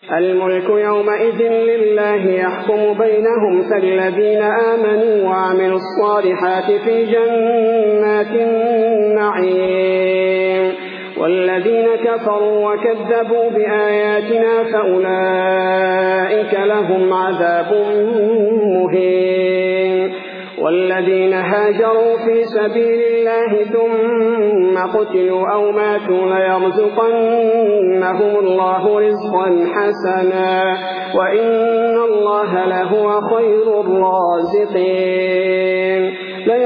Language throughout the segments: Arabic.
الملك يومئذ لله يحكم بينهم، فالذين آمنوا وعملوا الصالحات في جنات النعيم، والذين كفروا وكذبوا بآياتنا فأولئك لهم عذاب مهين. والذين هاجروا في سبيل الله ثم قتلوا أو ماتوا ليرزقنهم الله رزقا حسنا وإن الله لهو خير الرازقين.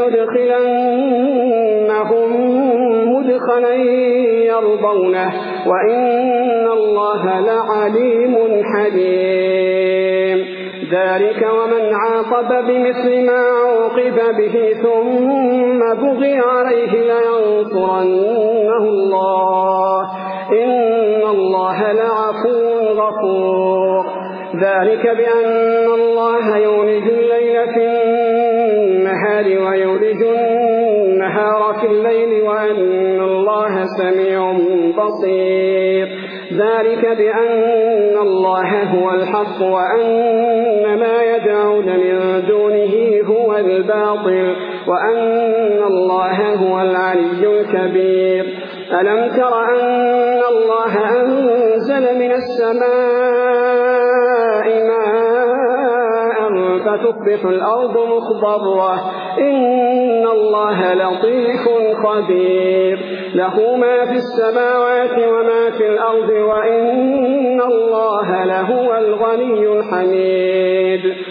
ليدخلنهم مدخلا يرضونه وإن الله لعليم حليم. ذلك ومن عاقب بمثل ما عوقب به ثم بغي عليه لينصرنه الله إن الله لعفو غفور. ذلك بأن الله يولج الليل في النهار ويولج النهار في الليل وأن الله سميع بصير. ذلك بأن الله هو الحق وأن ما يدعون من دونه هو الباطل وأن الله هو العلي الكبير. ألم تر أن الله أنزل من السماء ماء فتصبح الأرض مخضرة إن الله لطيف خبير. له ما في السماوات وما في الأرض وإن الله لهو الغني الحميد.